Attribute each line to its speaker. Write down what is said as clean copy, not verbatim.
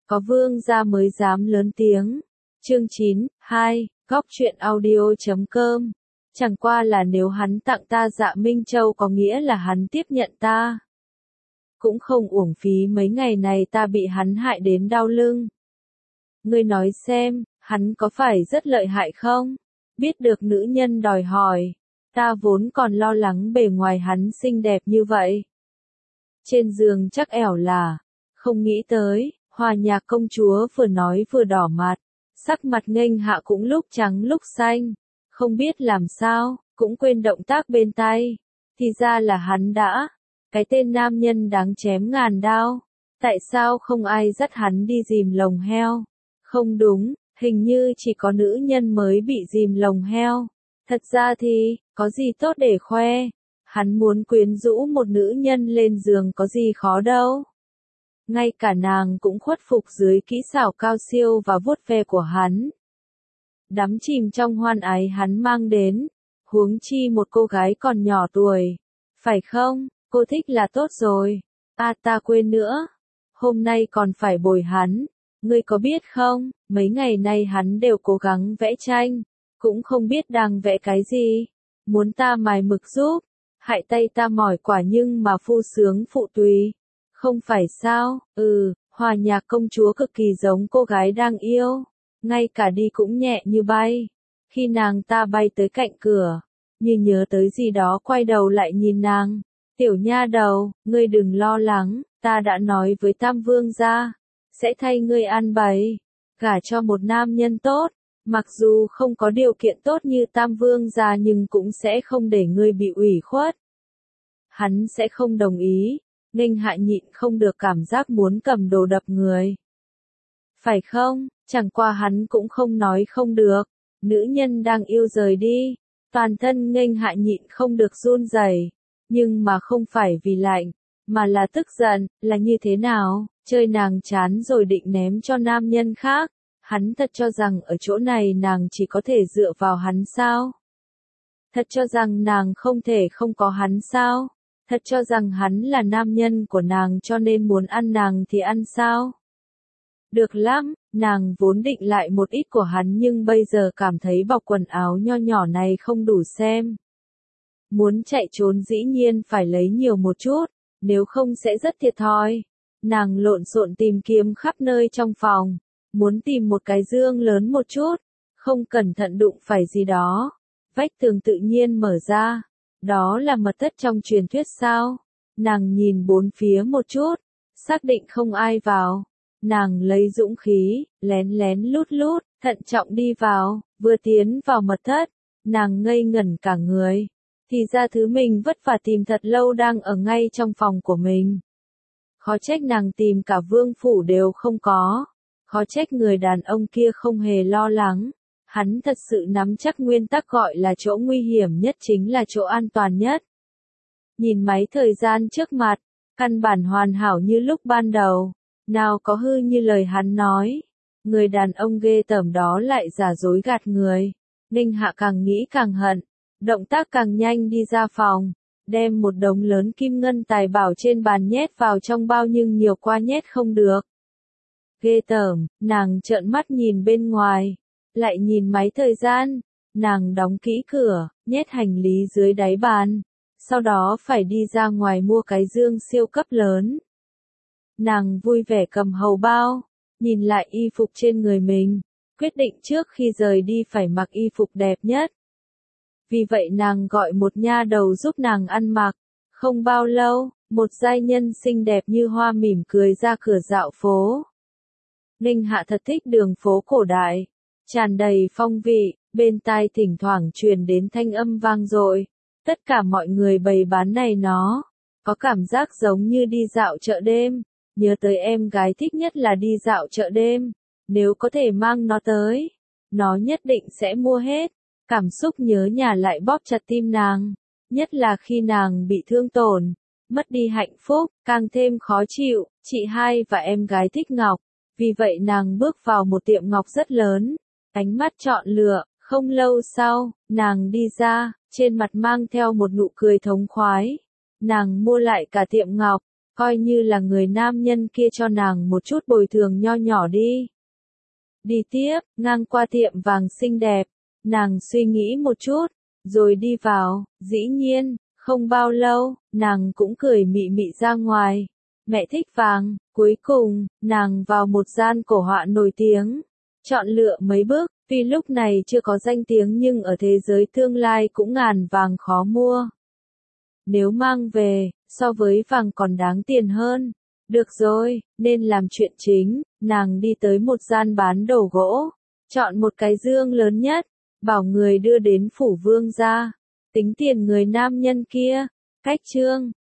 Speaker 1: có vương gia mới dám lớn tiếng. Chương 9, 2, góc truyện audio.com. Chẳng qua là nếu hắn tặng ta Dạ Minh Châu có nghĩa là hắn tiếp nhận ta. Cũng không uổng phí mấy ngày này ta bị hắn hại đến đau lưng. Ngươi nói xem, hắn có phải rất lợi hại không? Biết được nữ nhân đòi hỏi, ta vốn còn lo lắng bề ngoài hắn xinh đẹp như vậy. Trên giường chắc ẻo là, không nghĩ tới, Hòa Nhạc công chúa vừa nói vừa đỏ mặt, sắc mặt nghênh hạ cũng lúc trắng lúc xanh, không biết làm sao, cũng quên động tác bên tay. Thì ra là hắn đã, cái tên nam nhân đáng chém ngàn đao, tại sao không ai dắt hắn đi dìm lồng heo? Không đúng, hình như chỉ có nữ nhân mới bị dìm lồng heo. Thật ra thì, có gì tốt để khoe, hắn muốn quyến rũ một nữ nhân lên giường có gì khó đâu. Ngay cả nàng cũng khuất phục dưới kỹ xảo cao siêu và vuốt ve của hắn. Đắm chìm trong hoan ái hắn mang đến, huống chi một cô gái còn nhỏ tuổi. Phải không, cô thích là tốt rồi. À ta quên nữa, hôm nay còn phải bồi hắn. Ngươi có biết không, mấy ngày nay hắn đều cố gắng vẽ tranh, cũng không biết đang vẽ cái gì. Muốn ta mài mực giúp, hại tay ta mỏi quả nhưng mà phu sướng phụ tùy. Không phải sao, Hòa Nhạc công chúa cực kỳ giống cô gái đang yêu, ngay cả đi cũng nhẹ như bay. Khi nàng ta bay tới cạnh cửa, như nhớ tới gì đó quay đầu lại nhìn nàng. Tiểu nha đầu, ngươi đừng lo lắng, ta đã nói với Tam Vương gia, sẽ thay ngươi an bày, gả cho một nam nhân tốt, mặc dù không có điều kiện tốt như Tam Vương gia nhưng cũng sẽ không để ngươi bị ủy khuất. Hắn sẽ không đồng ý. Nghênh Hạ nhịn không được cảm giác muốn cầm đồ đập người. Phải không, chẳng qua hắn cũng không nói không được. Nữ nhân đang yêu rời đi, toàn thân Nghênh Hạ nhịn không được run rẩy, nhưng mà không phải vì lạnh, mà là tức giận. Là như thế nào, chơi nàng chán rồi định ném cho nam nhân khác. Hắn thật cho rằng ở chỗ này nàng chỉ có thể dựa vào hắn sao? Thật cho rằng nàng không thể không có hắn sao? Thật cho rằng hắn là nam nhân của nàng cho nên muốn ăn nàng thì ăn sao? Được lắm, nàng vốn định lại một ít của hắn nhưng bây giờ cảm thấy bọc quần áo nho nhỏ này không đủ xem. Muốn chạy trốn dĩ nhiên phải lấy nhiều một chút, nếu không sẽ rất thiệt thòi. Nàng lộn xộn tìm kiếm khắp nơi trong phòng, muốn tìm một cái dương lớn một chút, không cẩn thận đụng phải gì đó. Vách tường tự nhiên mở ra. Đó là mật thất trong truyền thuyết sao? Nàng nhìn bốn phía một chút, xác định không ai vào. Nàng lấy dũng khí, lén lén lút lút, thận trọng đi vào, vừa tiến vào mật thất, nàng ngây ngẩn cả người. Thì ra thứ mình vất vả tìm thật lâu đang ở ngay trong phòng của mình. Khó trách nàng tìm cả vương phủ đều không có. Khó trách người đàn ông kia không hề lo lắng. Hắn thật sự nắm chắc nguyên tắc gọi là chỗ nguy hiểm nhất chính là chỗ an toàn nhất. Nhìn máy thời gian trước mặt, căn bản hoàn hảo như lúc ban đầu, nào có hư như lời hắn nói. Người đàn ông ghê tởm đó lại giả dối gạt người. Nghênh Hạ càng nghĩ càng hận, động tác càng nhanh đi ra phòng, đem một đống lớn kim ngân tài bảo trên bàn nhét vào trong bao nhưng nhiều quá nhét không được. Ghê tởm, nàng trợn mắt nhìn bên ngoài. Lại nhìn máy thời gian, nàng đóng kỹ cửa, nhét hành lý dưới đáy bàn, sau đó phải đi ra ngoài mua cái dương siêu cấp lớn. Nàng vui vẻ cầm hầu bao, nhìn lại y phục trên người mình, quyết định trước khi rời đi phải mặc y phục đẹp nhất. Vì vậy nàng gọi một nha đầu giúp nàng ăn mặc. Không bao lâu, một giai nhân xinh đẹp như hoa mỉm cười ra cửa dạo phố. Nghênh Hạ thật thích đường phố cổ đại. Tràn đầy phong vị, bên tai thỉnh thoảng truyền đến thanh âm vang dội. Tất cả mọi người bày bán này nó, có cảm giác giống như đi dạo chợ đêm. Nhớ tới em gái thích nhất là đi dạo chợ đêm. Nếu có thể mang nó tới, nó nhất định sẽ mua hết. Cảm xúc nhớ nhà lại bóp chặt tim nàng. Nhất là khi nàng bị thương tổn, mất đi hạnh phúc, càng thêm khó chịu. Chị hai và em gái thích ngọc. Vì vậy nàng bước vào một tiệm ngọc rất lớn. Ánh mắt chọn lựa, không lâu sau, nàng đi ra, trên mặt mang theo một nụ cười thống khoái. Nàng mua lại cả tiệm ngọc, coi như là người nam nhân kia cho nàng một chút bồi thường nho nhỏ đi. Đi tiếp, ngang qua tiệm vàng xinh đẹp, nàng suy nghĩ một chút, rồi đi vào, dĩ nhiên, không bao lâu, nàng cũng cười mị mị ra ngoài. Mẹ thích vàng, cuối cùng, nàng vào một gian cổ họa nổi tiếng, chọn lựa mấy bước, vì lúc này chưa có danh tiếng nhưng ở thế giới tương lai cũng ngàn vàng khó mua. Nếu mang về, so với vàng còn đáng tiền hơn. Được rồi, nên làm chuyện chính, nàng đi tới một gian bán đồ gỗ, chọn một cái dương lớn nhất, bảo người đưa đến phủ vương gia, tính tiền người nam nhân kia, cách trương,